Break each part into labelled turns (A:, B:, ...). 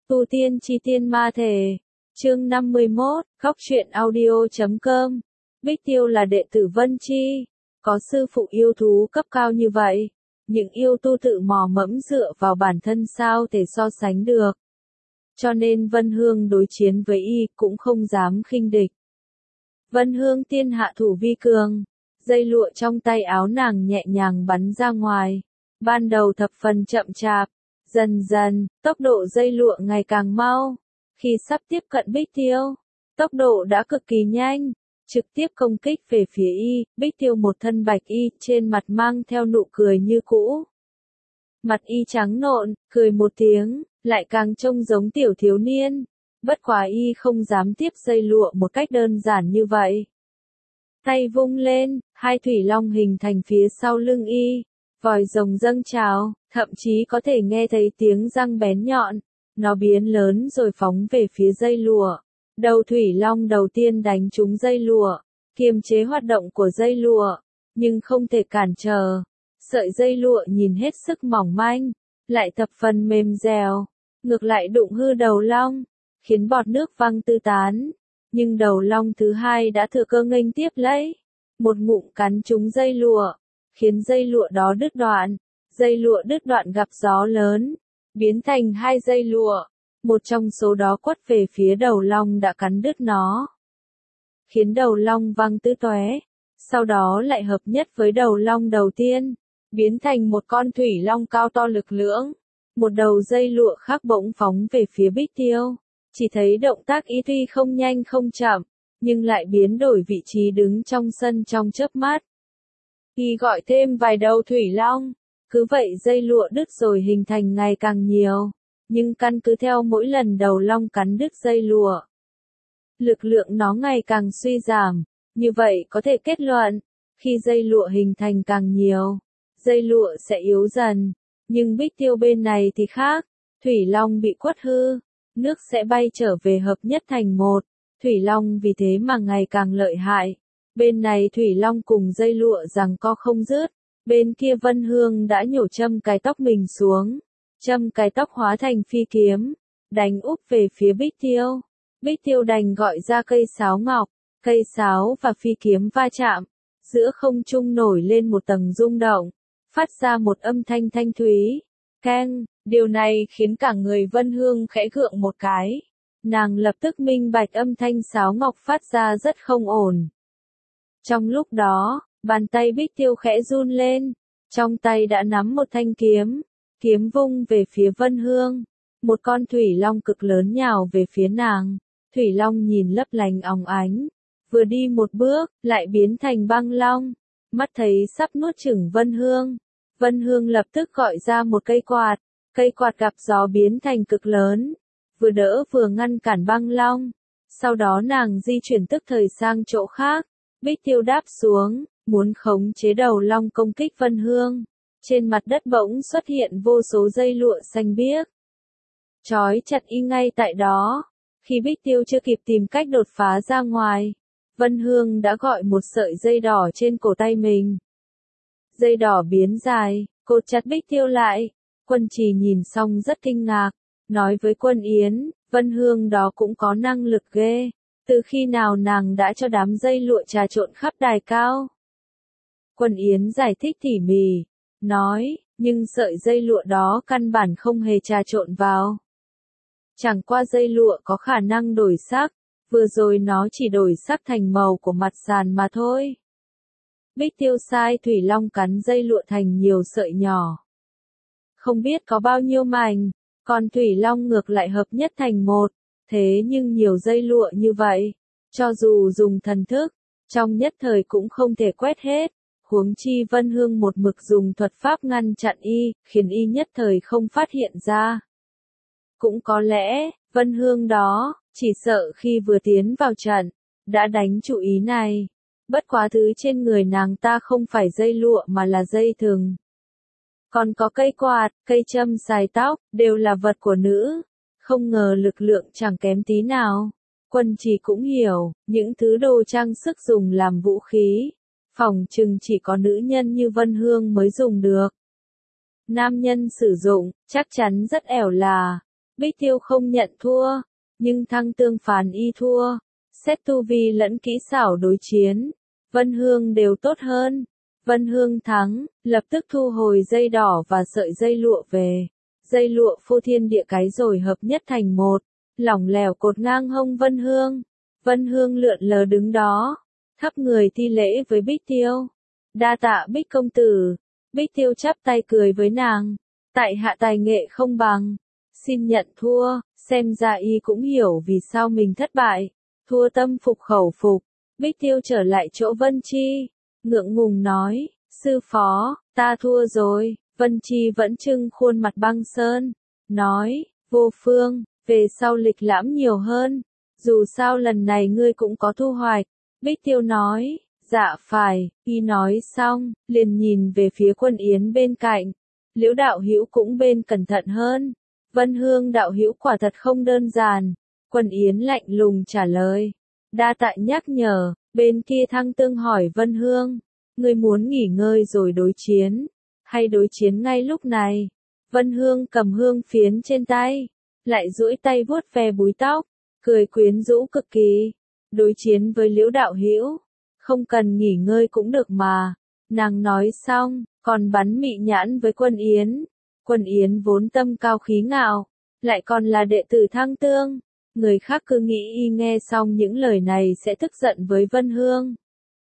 A: Tu tiên chi tiên ma thể. Chương 51, Góc truyện audio.com. Bích Tiêu là đệ tử Vân Chi, có sư phụ yêu thú cấp cao như vậy, những yêu tu tự mò mẫm dựa vào bản thân sao thể so sánh được. Cho nên Vân Hương đối chiến với y cũng không dám khinh địch. Vân Hương tiên hạ thủ vi cường, dây lụa trong tay áo nàng nhẹ nhàng bắn ra ngoài, ban đầu thập phần chậm chạp, dần dần, tốc độ dây lụa ngày càng mau. Khi sắp tiếp cận Bích Tiêu, tốc độ đã cực kỳ nhanh, trực tiếp công kích về phía y. Bích Tiêu một thân bạch y, trên mặt mang theo nụ cười như cũ. Mặt y trắng nộn, cười một tiếng, lại càng trông giống tiểu thiếu niên. Bất quá y không dám tiếp dây lụa một cách đơn giản như vậy. Tay vung lên, hai thủy long hình thành phía sau lưng y, vòi rồng dâng trào, thậm chí có thể nghe thấy tiếng răng bén nhọn. Nó biến lớn rồi phóng về phía dây lụa. Đầu thủy long đầu tiên đánh trúng dây lụa, kiềm chế hoạt động của dây lụa, nhưng không thể cản trở. Sợi dây lụa nhìn hết sức mỏng manh, lại thập phần mềm dẻo, ngược lại đụng hư đầu long, khiến bọt nước văng tứ tán. Nhưng đầu long thứ hai đã thừa cơ nghênh tiếp lấy, một ngụm cắn trúng dây lụa, khiến dây lụa đó đứt đoạn. Dây lụa đứt đoạn gặp gió lớn, biến thành hai dây lụa, một trong số đó quất về phía đầu long đã cắn đứt nó, khiến đầu long văng tứ tóe, sau đó lại hợp nhất với đầu long đầu tiên, biến thành một con thủy long cao to lực lưỡng. Một đầu dây lụa khác bỗng phóng về phía Bích Tiêu, chỉ thấy động tác y tuy không nhanh không chậm, nhưng lại biến đổi vị trí đứng trong sân trong chớp mắt. Y gọi thêm vài đầu thủy long. Cứ vậy dây lụa đứt rồi hình thành ngày càng nhiều, nhưng căn cứ theo mỗi lần đầu long cắn đứt dây lụa, lực lượng nó ngày càng suy giảm, như vậy có thể kết luận, khi dây lụa hình thành càng nhiều, dây lụa sẽ yếu dần. Nhưng Bích Tiêu bên này thì khác, thủy long bị quất hư, nước sẽ bay trở về hợp nhất thành một, thủy long vì thế mà ngày càng lợi hại. Bên này thủy long cùng dây lụa giằng co không dứt. Bên kia Vân Hương đã nhổ châm cái tóc mình xuống, châm cái tóc hóa thành phi kiếm, đánh úp về phía Bích Tiêu. Bích Tiêu đành gọi ra cây sáo ngọc, cây sáo và phi kiếm va chạm, giữa không trung nổi lên một tầng rung động, phát ra một âm thanh thanh thúy, keng. Điều này khiến cả người Vân Hương khẽ gượng một cái, nàng lập tức minh bạch âm thanh sáo ngọc phát ra rất không ổn. Trong lúc đó, bàn tay Bích Tiêu khẽ run lên, trong tay đã nắm một thanh kiếm, kiếm vung về phía Vân Hương. Một con thủy long cực lớn nhào về phía nàng, thủy long nhìn lấp lánh óng ánh, vừa đi một bước, lại biến thành băng long, mắt thấy sắp nuốt chửng Vân Hương. Vân Hương lập tức gọi ra một cây quạt gặp gió biến thành cực lớn, vừa đỡ vừa ngăn cản băng long, sau đó nàng di chuyển tức thời sang chỗ khác. Bích Tiêu đáp xuống, muốn khống chế đầu long công kích Vân Hương. Trên mặt đất bỗng xuất hiện vô số dây lụa xanh biếc, trói chặt y ngay tại đó. Khi Bích Tiêu chưa kịp tìm cách đột phá ra ngoài, Vân Hương đã gọi một sợi dây đỏ trên cổ tay mình. Dây đỏ biến dài, cột chặt Bích Tiêu lại. Quân Trì nhìn xong rất kinh ngạc, nói với Quân Yến, Vân Hương đó cũng có năng lực ghê. Từ khi nào nàng đã cho đám dây lụa trà trộn khắp đài cao? Quân Yến giải thích tỉ mỉ, nói, nhưng sợi dây lụa đó căn bản không hề trà trộn vào. Chẳng qua dây lụa có khả năng đổi sắc, vừa rồi nó chỉ đổi sắc thành màu của mặt sàn mà thôi. Bích Tiêu sai thủy long cắn dây lụa thành nhiều sợi nhỏ, không biết có bao nhiêu mảnh, còn thủy long ngược lại hợp nhất thành một. Thế nhưng nhiều dây lụa như vậy, cho dù dùng thần thức, trong nhất thời cũng không thể quét hết, huống chi Vân Hương một mực dùng thuật pháp ngăn chặn y, khiến y nhất thời không phát hiện ra. Cũng có lẽ, Vân Hương đó, chỉ sợ khi vừa tiến vào trận, đã đánh chủ ý này. Bất quá thứ trên người nàng ta không phải dây lụa mà là dây thừng. Còn có cây quạt, cây châm xài tóc, đều là vật của nữ. Không ngờ lực lượng chẳng kém tí nào. Quân Trì cũng hiểu, những thứ đồ trang sức dùng làm vũ khí, phỏng chừng chỉ có nữ nhân như Vân Hương mới dùng được. Nam nhân sử dụng, chắc chắn rất ẻo là. Bích Tiêu không nhận thua, nhưng Thăng Tương phán y thua. Xét tu vi lẫn kỹ xảo đối chiến, Vân Hương đều tốt hơn. Vân Hương thắng, lập tức thu hồi dây đỏ và sợi dây lụa về. Dây lụa phô thiên địa cái rồi hợp nhất thành một, lỏng lẻo cột ngang hông Vân Hương. Vân Hương lượn lờ đứng đó, thấp người thi lễ với Bích Tiêu. Đa tạ Bích công tử. Bích Tiêu chắp tay cười với nàng. Tại hạ tài nghệ không bằng, xin nhận thua. Xem ra y cũng hiểu vì sao mình thất bại. Thua tâm phục khẩu phục. Bích Tiêu trở lại chỗ Vân Chi, ngượng ngùng nói, sư phó, ta thua rồi. Vân Chi vẫn trưng khuôn mặt băng sơn, nói, Vô Phương, về sau lịch lãm nhiều hơn, dù sao lần này ngươi cũng có thu hoạch. Bích Tiêu nói, dạ phải. Y nói xong, liền nhìn về phía Quân Yến bên cạnh. Liễu đạo hữu cũng bên cẩn thận hơn. Vân Hương đạo hữu quả thật không đơn giản. Quân Yến lạnh lùng trả lời. Đa tạ nhắc nhở. Bên kia Thăng Tương hỏi Vân Hương, ngươi muốn nghỉ ngơi rồi đối chiến, hay đối chiến ngay lúc này? Vân Hương cầm hương phiến trên tay, lại duỗi tay vuốt ve búi tóc, cười quyến rũ cực kỳ. Đối chiến với Liễu đạo hữu, không cần nghỉ ngơi cũng được mà. Nàng nói xong, còn bắn mị nhãn với Quân Yến. Quân Yến vốn tâm cao khí ngạo, lại còn là đệ tử Thăng Tương. Người khác cứ nghĩ y nghe xong những lời này sẽ tức giận với Vân Hương.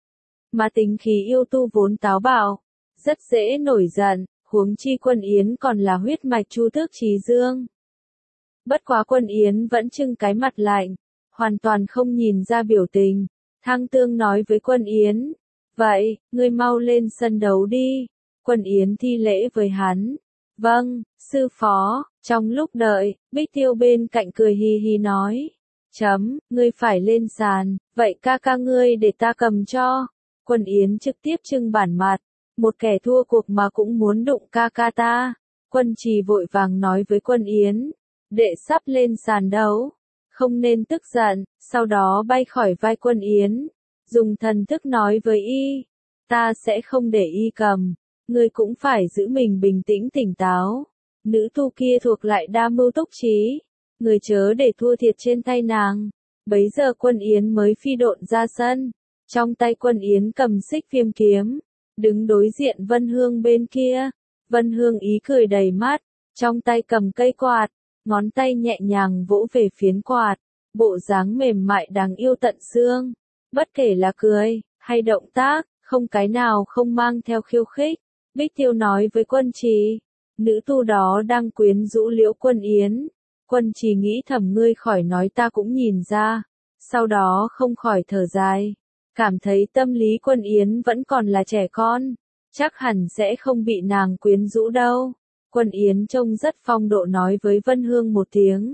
A: Mà tính khí yêu tu vốn táo bạo, rất dễ nổi giận, huống chi Quân Yến còn là huyết mạch Chu Tước Chí Dương. Bất quá Quân Yến vẫn trưng cái mặt lạnh, hoàn toàn không nhìn ra biểu tình. Thăng Tương nói với Quân Yến, vậy, ngươi mau lên sân đấu đi. Quân Yến thi lễ với hắn. Vâng, sư phó. Trong lúc đợi, Bích Tiêu bên cạnh cười hi hi nói. Ngươi phải lên sàn, vậy ca ca ngươi để ta cầm cho. Quân Yến trực tiếp trưng bản mặt. Một kẻ thua cuộc mà cũng muốn đụng ca ca ta. Quân Trì vội vàng nói với Quân Yến. Đệ sắp lên sàn đấu, không nên tức giận. Sau đó bay khỏi vai Quân Yến, dùng thần thức nói với y. Ta sẽ không để y cầm. Ngươi cũng phải giữ mình bình tĩnh tỉnh táo. Nữ tu kia thuộc lại đa mưu túc trí, người chớ để thua thiệt trên tay nàng. Bấy giờ Quân Yến mới phi độn ra sân, trong tay Quân Yến cầm xích viêm kiếm, đứng đối diện Vân Hương bên kia. Vân Hương ý cười đầy mắt, trong tay cầm cây quạt, ngón tay nhẹ nhàng vỗ về phiến quạt, bộ dáng mềm mại đáng yêu tận xương. Bất kể là cười hay động tác, không cái nào không mang theo khiêu khích. Bích Tiêu nói với Quân Trì, nữ tu đó đang quyến rũ Liễu Quân Yến. Quân Trì nghĩ thầm ngươi khỏi nói ta cũng nhìn ra. Sau đó không khỏi thở dài, cảm thấy tâm lý Quân Yến vẫn còn là trẻ con, chắc hẳn sẽ không bị nàng quyến rũ đâu. Quân Yến trông rất phong độ nói với Vân Hương một tiếng.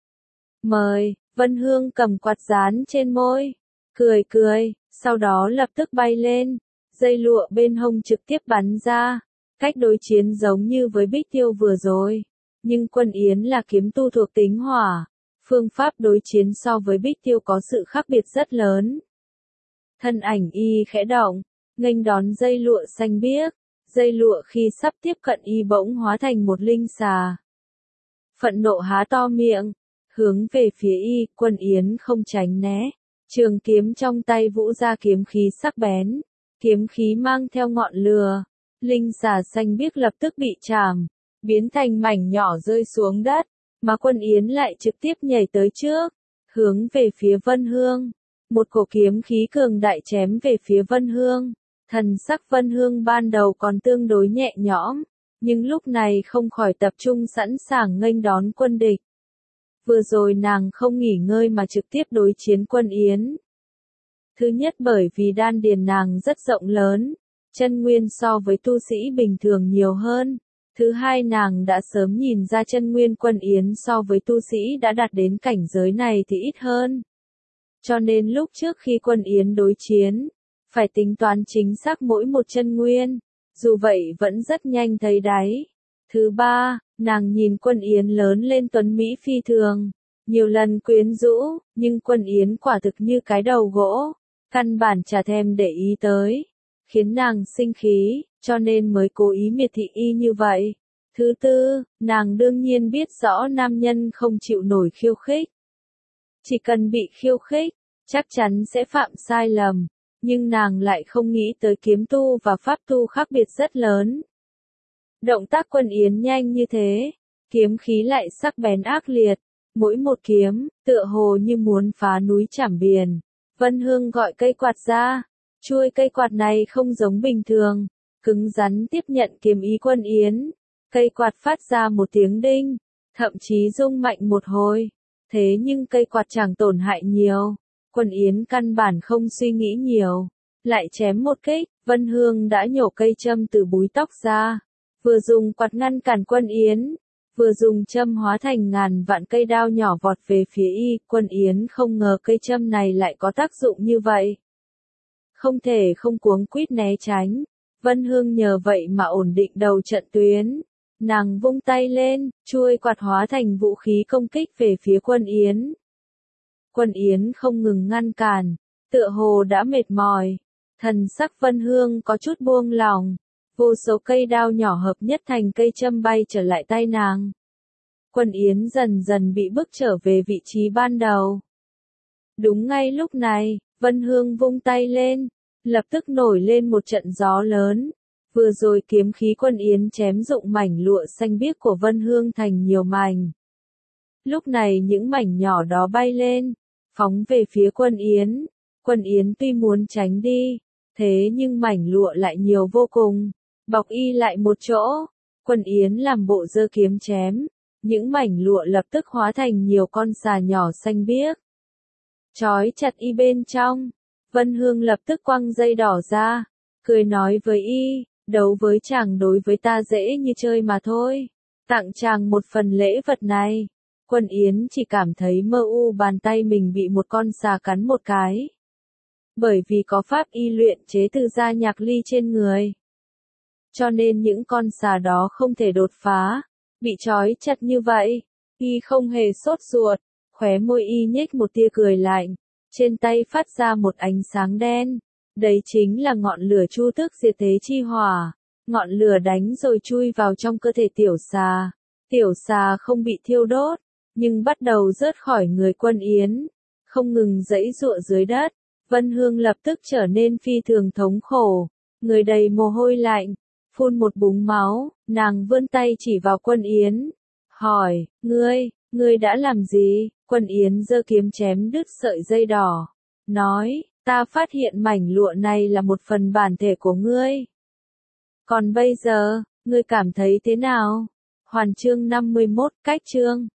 A: Mời. Vân Hương cầm quạt dán trên môi, cười, sau đó lập tức bay lên. Dây lụa bên hông trực tiếp bắn ra. Cách đối chiến giống như với Bích Tiêu vừa rồi, nhưng Quân Yến là kiếm tu thuộc tính hỏa. Phương pháp đối chiến so với Bích Tiêu có sự khác biệt rất lớn. Thân ảnh y khẽ động, nghênh đón dây lụa xanh biếc. Dây lụa khi sắp tiếp cận y bỗng hóa thành một linh xà. Phẫn nộ há to miệng, hướng về phía y. Quân Yến không tránh né, trường kiếm trong tay vũ ra kiếm khí sắc bén, kiếm khí mang theo ngọn lửa. Linh xà xanh biếc lập tức bị chạm, biến thành mảnh nhỏ rơi xuống đất, mà Quân Yến lại trực tiếp nhảy tới trước, hướng về phía Vân Hương. Một cổ kiếm khí cường đại chém về phía Vân Hương. Thần sắc Vân Hương ban đầu còn tương đối nhẹ nhõm, nhưng lúc này không khỏi tập trung sẵn sàng nghênh đón quân địch. Vừa rồi nàng không nghỉ ngơi mà trực tiếp đối chiến Quân Yến. Thứ nhất bởi vì đan điền nàng rất rộng lớn, chân nguyên so với tu sĩ bình thường nhiều hơn. Thứ hai nàng đã sớm nhìn ra chân nguyên Quân Yến so với tu sĩ đã đạt đến cảnh giới này thì ít hơn. Cho nên lúc trước khi Quân Yến đối chiến, phải tính toán chính xác mỗi một chân nguyên, dù vậy vẫn rất nhanh thấy đáy. Thứ ba, nàng nhìn Quân Yến lớn lên tuấn mỹ phi thường, nhiều lần quyến rũ, nhưng Quân Yến quả thực như cái đầu gỗ, căn bản chả thèm để ý tới, khiến nàng sinh khí, cho nên mới cố ý miệt thị y như vậy. Thứ tư, nàng đương nhiên biết rõ nam nhân không chịu nổi khiêu khích. Chỉ cần bị khiêu khích, chắc chắn sẽ phạm sai lầm, nhưng nàng lại không nghĩ tới kiếm tu và pháp tu khác biệt rất lớn. Động tác Quân Yến nhanh như thế, kiếm khí lại sắc bén ác liệt, mỗi một kiếm, tựa hồ như muốn phá núi chảm biển. Vân Hương gọi cây quạt ra, chuôi cây quạt này không giống bình thường, cứng rắn tiếp nhận kiếm ý Quân Yến. Cây quạt phát ra một tiếng đinh, thậm chí rung mạnh một hồi. Thế nhưng cây quạt chẳng tổn hại nhiều. Quân Yến căn bản không suy nghĩ nhiều. Lại chém một kích, Vân Hương đã nhổ cây châm từ búi tóc ra. Vừa dùng quạt ngăn cản Quân Yến, vừa dùng châm hóa thành ngàn vạn cây đao nhỏ vọt về phía y. Quân Yến không ngờ cây châm này lại có tác dụng như vậy. Không thể không cuống quýt né tránh. Vân Hương nhờ vậy mà ổn định đầu trận tuyến. Nàng vung tay lên, chuôi quạt hóa thành vũ khí công kích về phía Quân Yến. Quân Yến không ngừng ngăn cản, tựa hồ đã mệt mỏi. Thần sắc Vân Hương có chút buông lỏng. Vô số cây đao nhỏ hợp nhất thành cây châm bay trở lại tay nàng. Quân Yến dần dần bị bức trở về vị trí ban đầu. Đúng ngay lúc này, Vân Hương vung tay lên, lập tức nổi lên một trận gió lớn. Vừa rồi kiếm khí Quân Yến chém rụng mảnh lụa xanh biếc của Vân Hương thành nhiều mảnh. Lúc này những mảnh nhỏ đó bay lên, phóng về phía Quân Yến. Quân Yến tuy muốn tránh đi, thế nhưng mảnh lụa lại nhiều vô cùng, bọc y lại một chỗ. Quân Yến làm bộ giơ kiếm chém, những mảnh lụa lập tức hóa thành nhiều con sà nhỏ xanh biếc. Trói chặt y bên trong, Vân Hương lập tức quăng dây đỏ ra, cười nói với y, đấu với chàng đối với ta dễ như chơi mà thôi, tặng chàng một phần lễ vật này. Quân Yến chỉ cảm thấy mơ u bàn tay mình bị một con sà cắn một cái. Bởi vì có pháp y luyện chế từ da nhạc ly trên người, cho nên những con sà đó không thể đột phá, bị trói chặt như vậy. Y không hề sốt ruột, khóe môi y nhếch một tia cười lạnh, trên tay phát ra một ánh sáng đen. Đấy chính là ngọn lửa chu tước diệt thế chi hỏa. Ngọn lửa đánh rồi chui vào trong cơ thể tiểu xà. Tiểu xà không bị thiêu đốt, nhưng bắt đầu rớt khỏi người Quân Yến, không ngừng giãy giụa dưới đất. Vân Hương lập tức trở nên phi thường thống khổ, người đầy mồ hôi lạnh, phun một búng máu. Nàng vươn tay chỉ vào Quân Yến, hỏi, ngươi đã làm gì? Quân Yến giơ kiếm chém đứt sợi dây đỏ, nói, ta phát hiện mảnh lụa này là một phần bản thể của ngươi. Còn bây giờ, ngươi cảm thấy thế nào? Hoàn chương 51, cách chương.